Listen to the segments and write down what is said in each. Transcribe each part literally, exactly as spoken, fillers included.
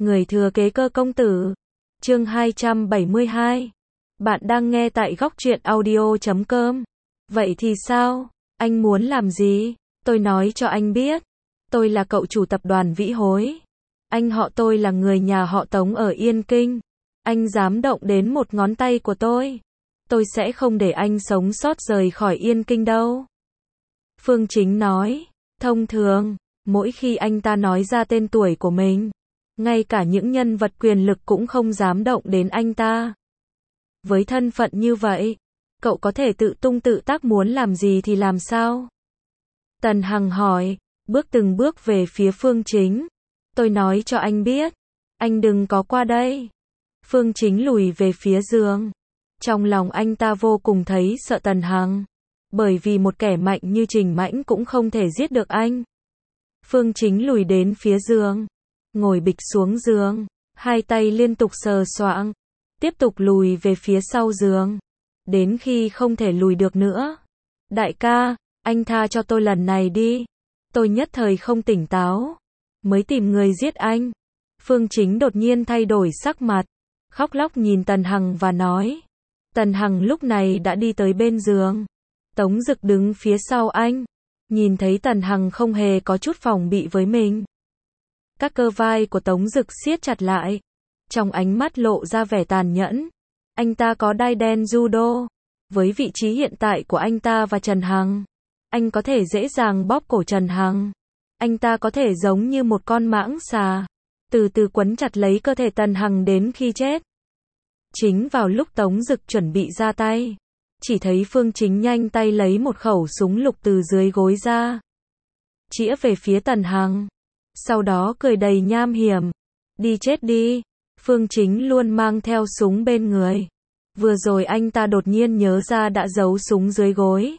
Người thừa kế Cơ công tử. Chương hai trăm bảy mươi hai. Bạn đang nghe tại góc truyện audio chấm com. Vậy thì sao? Anh muốn làm gì? Tôi nói cho anh biết. Tôi là cậu chủ tập đoàn Vĩ Hối. Anh họ tôi là người nhà họ Tống ở Yên Kinh. Anh dám động đến một ngón tay của tôi, tôi sẽ không để anh sống sót rời khỏi Yên Kinh đâu. Phương Chính nói. Thông thường, mỗi khi anh ta nói ra tên tuổi của mình, ngay cả những nhân vật quyền lực cũng không dám động đến anh ta. Với thân phận như vậy, cậu có thể tự tung tự tác, muốn làm gì thì làm sao? Tần Hằng hỏi, bước từng bước về phía Phương Chính. Tôi nói cho anh biết, anh đừng có qua đây. Phương Chính lùi về phía giường. Trong lòng anh ta vô cùng thấy sợ Tần Hằng, bởi vì một kẻ mạnh như Trình Mãnh cũng không thể giết được anh. Phương Chính lùi đến phía giường, ngồi bịch xuống giường, hai tay liên tục sờ soạng, tiếp tục lùi về phía sau giường, đến khi không thể lùi được nữa. Đại ca, anh tha cho tôi lần này đi. Tôi nhất thời không tỉnh táo, mới tìm người giết anh. Phương Chính đột nhiên thay đổi sắc mặt, khóc lóc nhìn Tần Hằng và nói. Tần Hằng lúc này đã đi tới bên giường. Tống Dực đứng phía sau anh, nhìn thấy Tần Hằng không hề có chút phòng bị với mình. Các cơ vai của Tống Dực siết chặt lại, trong ánh mắt lộ ra vẻ tàn nhẫn. Anh ta có đai đen judo, với vị trí hiện tại của anh ta và Trần Hằng, anh có thể dễ dàng bóp cổ Trần Hằng. Anh ta có thể giống như một con mãng xà, từ từ quấn chặt lấy cơ thể Tần Hằng đến khi chết. Chính vào lúc Tống Dực chuẩn bị ra tay, chỉ thấy Phương Chính nhanh tay lấy một khẩu súng lục từ dưới gối ra, chĩa về phía Tần Hằng, sau đó cười đầy nham hiểm. Đi chết đi. Phương Chính luôn mang theo súng bên người. Vừa rồi anh ta đột nhiên nhớ ra đã giấu súng dưới gối,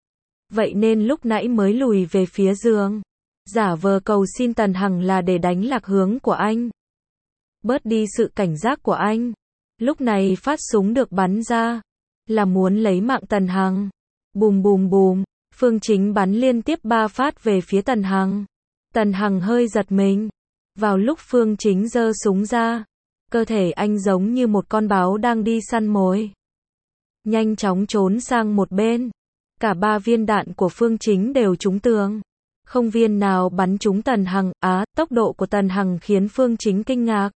vậy nên lúc nãy mới lùi về phía giường, giả vờ cầu xin Tần Hằng là để đánh lạc hướng của anh, bớt đi sự cảnh giác của anh. Lúc này phát súng được bắn ra, là muốn lấy mạng Tần Hằng. Bùm bùm bùm, Phương Chính bắn liên tiếp ba phát về phía Tần Hằng. Tần Hằng hơi giật mình. Vào lúc Phương Chính giơ súng ra, cơ thể anh giống như một con báo đang đi săn mồi, nhanh chóng trốn sang một bên. Cả ba viên đạn của Phương Chính đều trúng tường, không viên nào bắn trúng Tần Hằng. Á, tốc độ của Tần Hằng khiến Phương Chính kinh ngạc.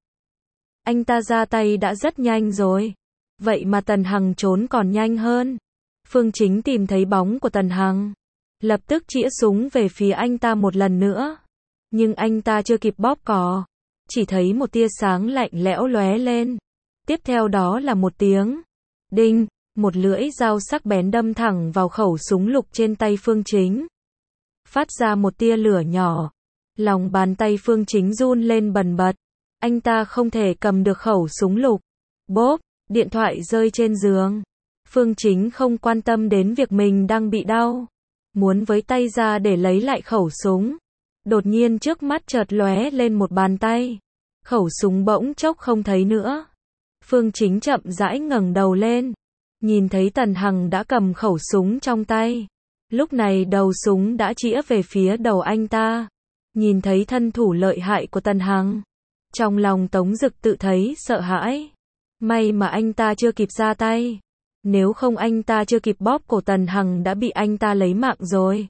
Anh ta ra tay đã rất nhanh rồi, vậy mà Tần Hằng trốn còn nhanh hơn. Phương Chính tìm thấy bóng của Tần Hằng, lập tức chĩa súng về phía anh ta một lần nữa. Nhưng anh ta chưa kịp bóp cò, chỉ thấy một tia sáng lạnh lẽo lóe lên. Tiếp theo đó là một tiếng đinh, một lưỡi dao sắc bén đâm thẳng vào khẩu súng lục trên tay Phương Chính, phát ra một tia lửa nhỏ. Lòng bàn tay Phương Chính run lên bần bật. Anh ta không thể cầm được khẩu súng lục. Bốp, điện thoại rơi trên giường. Phương Chính không quan tâm đến việc mình đang bị đau, muốn với tay ra để lấy lại khẩu súng. Đột nhiên trước mắt chợt lóe lên một bàn tay, khẩu súng bỗng chốc không thấy nữa. Phương Chính chậm rãi ngẩng đầu lên, nhìn thấy Tần Hằng đã cầm khẩu súng trong tay. Lúc này đầu súng đã chĩa về phía đầu anh ta. Nhìn thấy thân thủ lợi hại của Tần Hằng, trong lòng Tống Dực tự thấy sợ hãi. May mà anh ta chưa kịp ra tay, nếu không anh ta chưa kịp bóp cổ Tần Hằng đã bị anh ta lấy mạng rồi.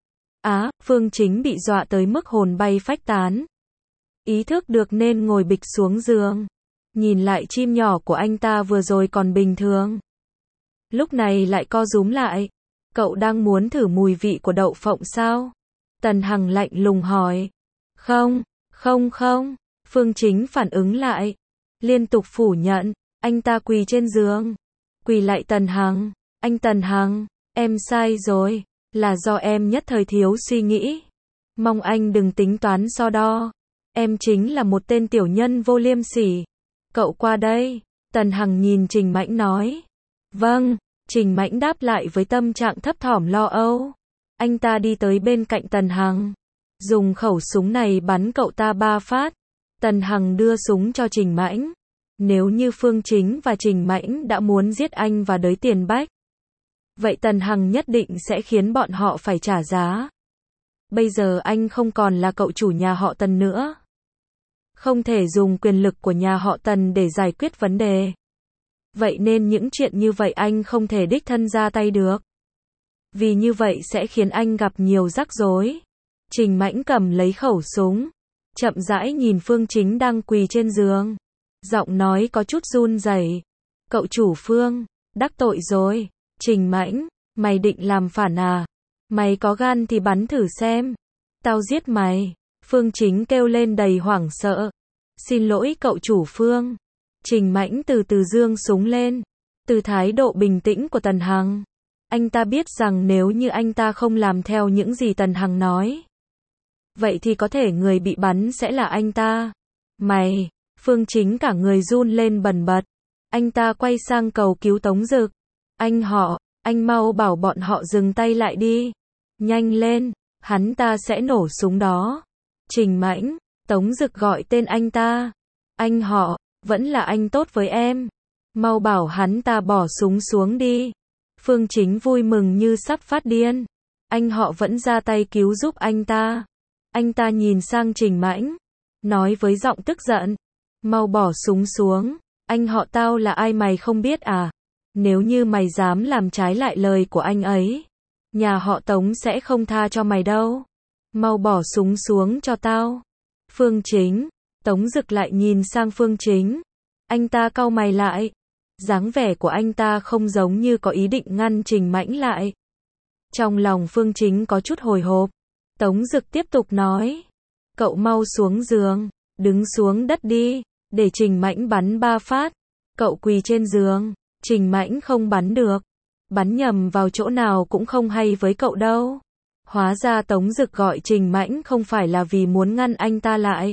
Á, à, Phương Chính bị dọa tới mức hồn bay phách tán. Ý thức được nên ngồi bịch xuống giường, nhìn lại chim nhỏ của anh ta vừa rồi còn bình thường, lúc này lại co rúm lại. Cậu đang muốn thử mùi vị của đậu phộng sao? Tần Hằng lạnh lùng hỏi. Không, không không. Phương Chính phản ứng lại, liên tục phủ nhận. Anh ta quỳ trên giường, quỳ lại Tần Hằng. Anh Tần Hằng, em sai rồi, là do em nhất thời thiếu suy nghĩ, mong anh đừng tính toán so đo. Em chính là một tên tiểu nhân vô liêm sỉ. Cậu qua đây. Tần Hằng nhìn Trình Mãnh nói. Vâng. Trình Mãnh đáp lại với tâm trạng thấp thỏm lo âu. Anh ta đi tới bên cạnh Tần Hằng, dùng khẩu súng này bắn cậu ta ba phát. Tần Hằng đưa súng cho Trình Mãnh. Nếu như Phương Chính và Trình Mãnh đã muốn giết anh và đới tiền bách, vậy Tần Hằng nhất định sẽ khiến bọn họ phải trả giá. Bây giờ anh không còn là cậu chủ nhà họ Tần nữa. Không thể dùng quyền lực của nhà họ Tần để giải quyết vấn đề. Vậy nên những chuyện như vậy anh không thể đích thân ra tay được. Vì như vậy sẽ khiến anh gặp nhiều rắc rối. Trình Mãnh cầm lấy khẩu súng, chậm rãi nhìn Phương Chính đang quỳ trên giường. Giọng nói có chút run rẩy. Cậu chủ Phương, đắc tội rồi. Trình Mãnh, mày định làm phản à? Mày có gan thì bắn thử xem. Tao giết mày. Phương Chính kêu lên đầy hoảng sợ. Xin lỗi cậu chủ Phương. Trình Mãnh từ từ giương súng lên. Từ thái độ bình tĩnh của Tần Hằng, anh ta biết rằng nếu như anh ta không làm theo những gì Tần Hằng nói, vậy thì có thể người bị bắn sẽ là anh ta. Mày, Phương Chính cả người run lên bần bật. Anh ta quay sang cầu cứu Tống Dực. Anh họ, anh mau bảo bọn họ dừng tay lại đi. Nhanh lên, hắn ta sẽ nổ súng đó. Trình Mãnh, Tống Dực gọi tên anh ta. Anh họ, vẫn là anh tốt với em. Mau bảo hắn ta bỏ súng xuống đi. Phương Chính vui mừng như sắp phát điên. Anh họ vẫn ra tay cứu giúp anh ta. Anh ta nhìn sang Trình Mãnh, nói với giọng tức giận. Mau bỏ súng xuống. Anh họ tao là ai mày không biết à? Nếu như mày dám làm trái lại lời của anh ấy, nhà họ Tống sẽ không tha cho mày đâu. Mau bỏ súng xuống cho tao. Phương Chính, Tống Dực lại nhìn sang Phương Chính. Anh ta cau mày lại. Dáng vẻ của anh ta không giống như có ý định ngăn Trình Mãnh lại. Trong lòng Phương Chính có chút hồi hộp. Tống Dực tiếp tục nói. Cậu mau xuống giường, đứng xuống đất đi, để Trình Mãnh bắn ba phát. Cậu quỳ trên giường, Trình Mãnh không bắn được. Bắn nhầm vào chỗ nào cũng không hay với cậu đâu. Hóa ra Tống Dực gọi Trình Mãnh không phải là vì muốn ngăn anh ta lại,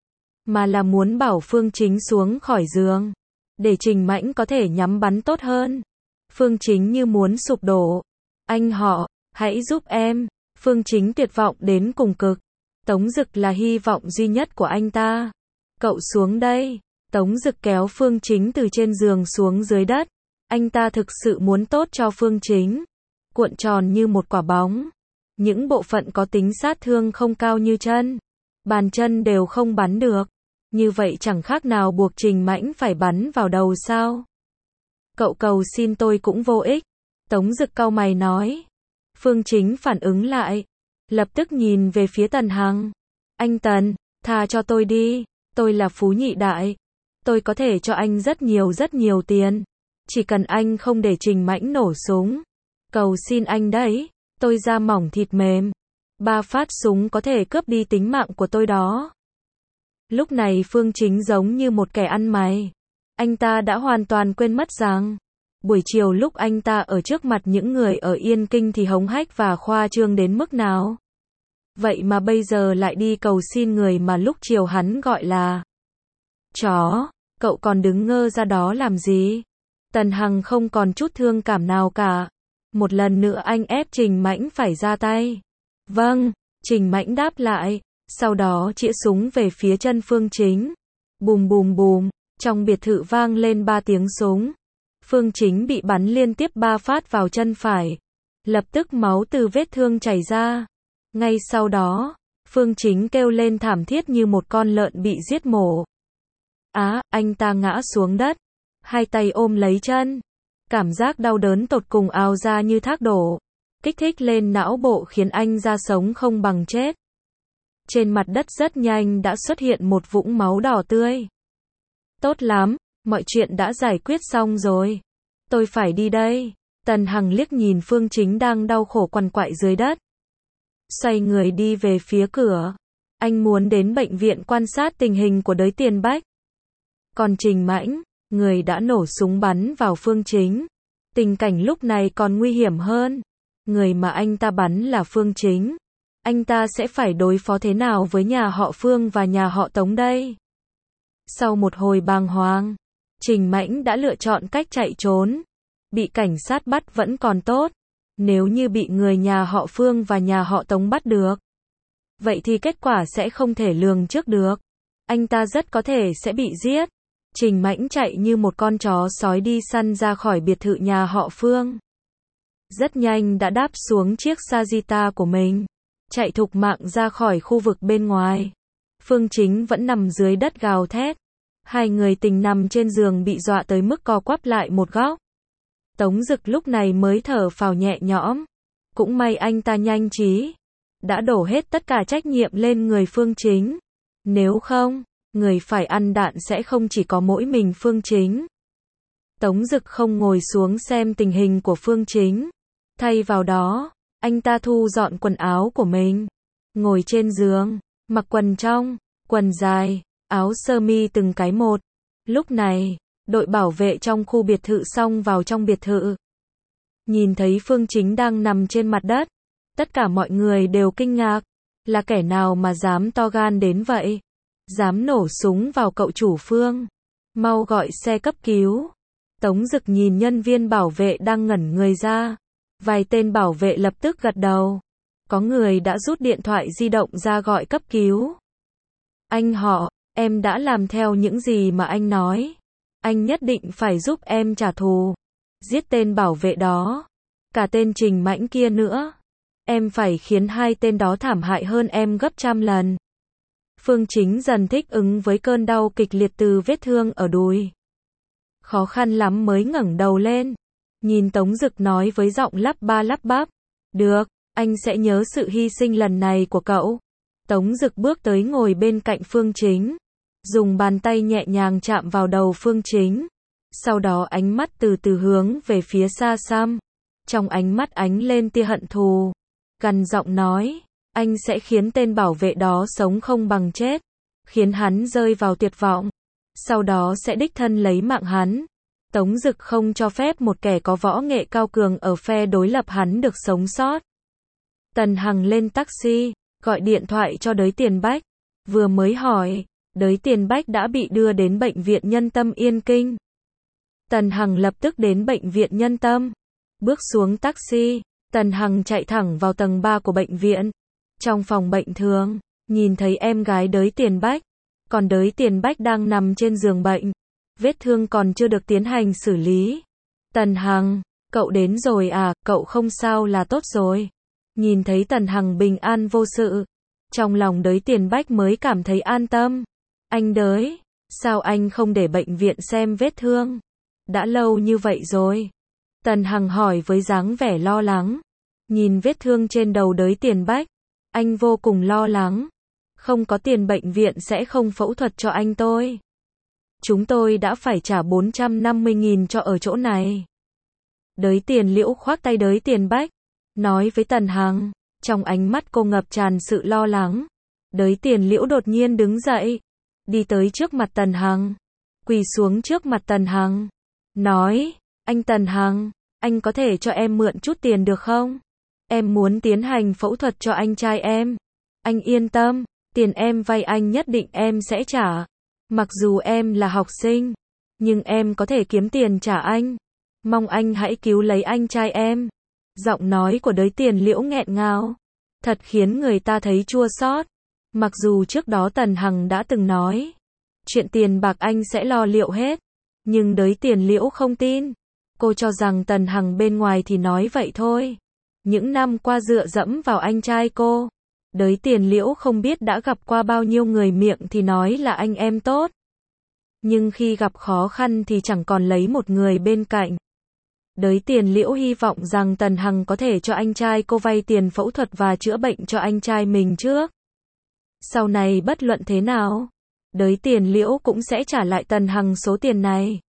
mà là muốn bảo Phương Chính xuống khỏi giường, để Trình Mãnh có thể nhắm bắn tốt hơn. Phương Chính như muốn sụp đổ. Anh họ, hãy giúp em. Phương Chính tuyệt vọng đến cùng cực. Tống Dực là hy vọng duy nhất của anh ta. Cậu xuống đây. Tống Dực kéo Phương Chính từ trên giường xuống dưới đất. Anh ta thực sự muốn tốt cho Phương Chính. Cuộn tròn như một quả bóng. Những bộ phận có tính sát thương không cao như chân, bàn chân đều không bắn được. Như vậy chẳng khác nào buộc Trình Mãnh phải bắn vào đầu sao? Cậu cầu xin tôi cũng vô ích. Tống Dực cau mày nói. Phương Chính phản ứng lại, lập tức nhìn về phía Tần Hằng. Anh Tần, tha cho tôi đi. Tôi là phú nhị đại. Tôi có thể cho anh rất nhiều rất nhiều tiền. Chỉ cần anh không để Trình Mãnh nổ súng. Cầu xin anh đấy. Tôi da mỏng thịt mềm. Ba phát súng có thể cướp đi tính mạng của tôi đó. Lúc này Phương Chính giống như một kẻ ăn mày. Anh ta đã hoàn toàn quên mất rằng, buổi chiều lúc anh ta ở trước mặt những người ở Yên Kinh thì hống hách và khoa trương đến mức nào. Vậy mà bây giờ lại đi cầu xin người mà lúc chiều hắn gọi là chó. Cậu còn đứng ngơ ra đó làm gì? Tần Hằng không còn chút thương cảm nào cả. Một lần nữa anh ép Trình Mãnh phải ra tay. Vâng, Trình Mãnh đáp lại, sau đó chĩa súng về phía chân Phương Chính. Bùm bùm bùm, trong biệt thự vang lên ba tiếng súng. Phương Chính bị bắn liên tiếp ba phát vào chân phải. Lập tức máu từ vết thương chảy ra. Ngay sau đó, Phương Chính kêu lên thảm thiết như một con lợn bị giết mổ. Á, anh ta ngã xuống đất, hai tay ôm lấy chân. Cảm giác đau đớn tột cùng ào ra như thác đổ, kích thích lên não bộ khiến anh ra sống không bằng chết. Trên mặt đất rất nhanh đã xuất hiện một vũng máu đỏ tươi. Tốt lắm, mọi chuyện đã giải quyết xong rồi. Tôi phải đi đây. Tần Hằng liếc nhìn Phương Chính đang đau khổ quằn quại dưới đất. Xoay người đi về phía cửa. Anh muốn đến bệnh viện quan sát tình hình của đới Tiền Bách. Còn Trình Mãnh, người đã nổ súng bắn vào Phương Chính. Tình cảnh lúc này còn nguy hiểm hơn. Người mà anh ta bắn là Phương Chính. Anh ta sẽ phải đối phó thế nào với nhà họ Phương và nhà họ Tống đây? Sau một hồi bàng hoàng, Trình Mãnh đã lựa chọn cách chạy trốn. Bị cảnh sát bắt vẫn còn tốt. Nếu như bị người nhà họ Phương và nhà họ Tống bắt được, vậy thì kết quả sẽ không thể lường trước được. Anh ta rất có thể sẽ bị giết. Trình Mãnh chạy như một con chó sói đi săn ra khỏi biệt thự nhà họ Phương. Rất nhanh đã đáp xuống chiếc Sagita của mình, chạy thục mạng ra khỏi khu vực bên ngoài. Phương Chính vẫn nằm dưới đất gào thét. Hai người tình nằm trên giường bị dọa tới mức co quắp lại một góc. Tống Dực lúc này mới thở phào nhẹ nhõm. Cũng may anh ta nhanh trí. Đã đổ hết tất cả trách nhiệm lên người Phương Chính. Nếu không, người phải ăn đạn sẽ không chỉ có mỗi mình Phương Chính. Tống Dực không ngồi xuống xem tình hình của Phương Chính. Thay vào đó, anh ta thu dọn quần áo của mình. Ngồi trên giường, mặc quần trong, quần dài, áo sơ mi từng cái một. Lúc này, đội bảo vệ trong khu biệt thự xông vào trong biệt thự. Nhìn thấy Phương Chính đang nằm trên mặt đất. Tất cả mọi người đều kinh ngạc. Là kẻ nào mà dám to gan đến vậy? Dám nổ súng vào cậu chủ Phương. Mau gọi xe cấp cứu. Tống Dực nhìn nhân viên bảo vệ đang ngẩn người ra. Vài tên bảo vệ lập tức gật đầu. Có người đã rút điện thoại di động ra gọi cấp cứu. Anh họ, em đã làm theo những gì mà anh nói. Anh nhất định phải giúp em trả thù. Giết tên bảo vệ đó. Cả tên Trình Mãnh kia nữa. Em phải khiến hai tên đó thảm hại hơn em gấp trăm lần. Phương Chính dần thích ứng với cơn đau kịch liệt từ vết thương ở đùi. Khó khăn lắm mới ngẩng đầu lên. Nhìn Tống Dực nói với giọng lắp ba lắp bắp. Được, anh sẽ nhớ sự hy sinh lần này của cậu. Tống Dực bước tới ngồi bên cạnh Phương Chính. Dùng bàn tay nhẹ nhàng chạm vào đầu Phương Chính. Sau đó ánh mắt từ từ hướng về phía xa xăm. Trong ánh mắt ánh lên tia hận thù. Gằn giọng nói. Anh sẽ khiến tên bảo vệ đó sống không bằng chết. Khiến hắn rơi vào tuyệt vọng. Sau đó sẽ đích thân lấy mạng hắn. Tống Dực không cho phép một kẻ có võ nghệ cao cường ở phe đối lập hắn được sống sót. Tần Hằng lên taxi, gọi điện thoại cho Đới Tiền Bách. Vừa mới hỏi, Đới Tiền Bách đã bị đưa đến bệnh viện Nhân Tâm Yên Kinh. Tần Hằng lập tức đến bệnh viện Nhân Tâm. Bước xuống taxi, Tần Hằng chạy thẳng vào tầng ba của bệnh viện. Trong phòng bệnh thường, nhìn thấy em gái Đới Tiền Bách. Còn Đới Tiền Bách đang nằm trên giường bệnh. Vết thương còn chưa được tiến hành xử lý. Tần Hằng, cậu đến rồi à, cậu không sao là tốt rồi. Nhìn thấy Tần Hằng bình an vô sự. Trong lòng Đới Tiền Bách mới cảm thấy an tâm. Anh Đới, sao anh không để bệnh viện xem vết thương? Đã lâu như vậy rồi. Tần Hằng hỏi với dáng vẻ lo lắng. Nhìn vết thương trên đầu Đới Tiền Bách. Anh vô cùng lo lắng. Không có tiền bệnh viện sẽ không phẫu thuật cho anh tôi. Chúng tôi đã phải trả bốn trăm năm mươi nghìn cho ở chỗ này. Đới Tiền Liễu khoác tay Đới Tiền Bách. Nói với Tần Hằng. Trong ánh mắt cô ngập tràn sự lo lắng. Đới Tiền Liễu đột nhiên đứng dậy. Đi tới trước mặt Tần Hằng. Quỳ xuống trước mặt Tần Hằng. Nói. Anh Tần Hằng. Anh có thể cho em mượn chút tiền được không? Em muốn tiến hành phẫu thuật cho anh trai em. Anh yên tâm. Tiền em vay anh nhất định em sẽ trả. Mặc dù em là học sinh. Nhưng em có thể kiếm tiền trả anh. Mong anh hãy cứu lấy anh trai em. Giọng nói của Đới Tiền Liễu nghẹn ngào. Thật khiến người ta thấy chua xót. Mặc dù trước đó Tần Hằng đã từng nói. Chuyện tiền bạc anh sẽ lo liệu hết. Nhưng Đới Tiền Liễu không tin. Cô cho rằng Tần Hằng bên ngoài thì nói vậy thôi. Những năm qua dựa dẫm vào anh trai cô. Đới Tiền Liễu không biết đã gặp qua bao nhiêu người miệng thì nói là anh em tốt. Nhưng khi gặp khó khăn thì chẳng còn lấy một người bên cạnh. Đới Tiền Liễu hy vọng rằng Tần Hằng có thể cho anh trai cô vay tiền phẫu thuật và chữa bệnh cho anh trai mình trước. Sau này bất luận thế nào, Đới Tiền Liễu cũng sẽ trả lại Tần Hằng số tiền này.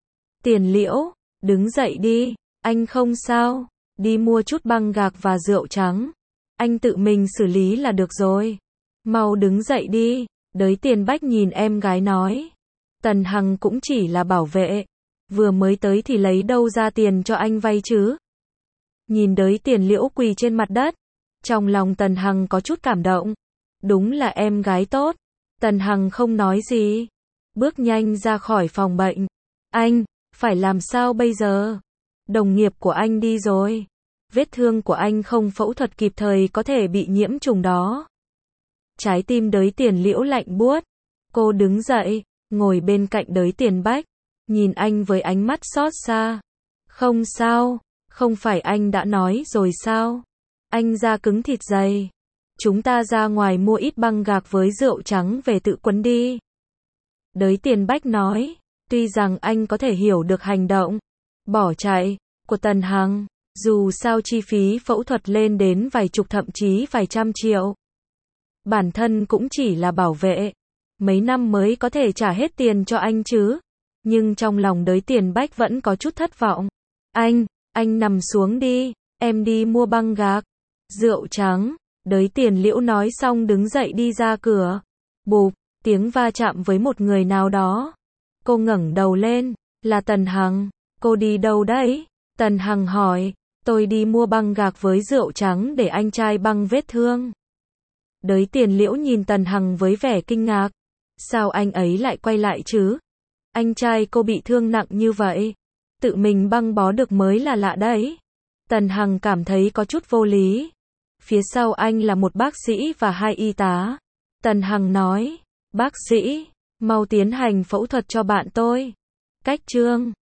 Tiền Liễu, đứng dậy đi, anh không sao, đi mua chút băng gạc và rượu trắng. Anh tự mình xử lý là được rồi. Mau đứng dậy đi, Đới Tiền Bách nhìn em gái nói. Tần Hằng cũng chỉ là bảo vệ. Vừa mới tới thì lấy đâu ra tiền cho anh vay chứ? Nhìn Đới Tiền Liễu quỳ trên mặt đất. Trong lòng Tần Hằng có chút cảm động. Đúng là em gái tốt. Tần Hằng không nói gì. Bước nhanh ra khỏi phòng bệnh. Anh, phải làm sao bây giờ? Đồng nghiệp của anh đi rồi. Vết thương của anh không phẫu thuật kịp thời có thể bị nhiễm trùng đó. Trái tim Đới Tiền Liễu lạnh buốt. Cô đứng dậy, ngồi bên cạnh Đới Tiền Bách. Nhìn anh với ánh mắt xót xa. Không sao, không phải anh đã nói rồi sao? Anh da cứng thịt dày. chúng ta ra ngoài mua ít băng gạc với rượu trắng về tự quấn đi. Đới Tiền Bách nói, tuy rằng anh có thể hiểu được hành động bỏ chạy của Tần Hằng, dù sao chi phí phẫu thuật lên đến vài chục thậm chí vài trăm triệu. Bản thân cũng chỉ là bảo vệ, mấy năm mới có thể trả hết tiền cho anh chứ. Nhưng trong lòng Đới Tiền Bách vẫn có chút thất vọng. Anh, anh nằm xuống đi, em đi mua băng gạc, rượu trắng. Đới Tiền Liễu nói xong đứng dậy đi ra cửa. Bụp, tiếng va chạm với một người nào đó. Cô ngẩng đầu lên, là Tần Hằng. Cô đi đâu đấy? Tần Hằng hỏi. Tôi đi mua băng gạc với rượu trắng để anh trai băng vết thương. Đới Tiền Liễu nhìn Tần Hằng với vẻ kinh ngạc. Sao anh ấy lại quay lại chứ? Anh trai cô bị thương nặng như vậy, tự mình băng bó được mới là lạ đấy. Tần Hằng cảm thấy có chút vô lý. Phía sau anh là một bác sĩ và hai y tá. Tần Hằng nói, bác sĩ, mau tiến hành phẫu thuật cho bạn tôi. Cách chương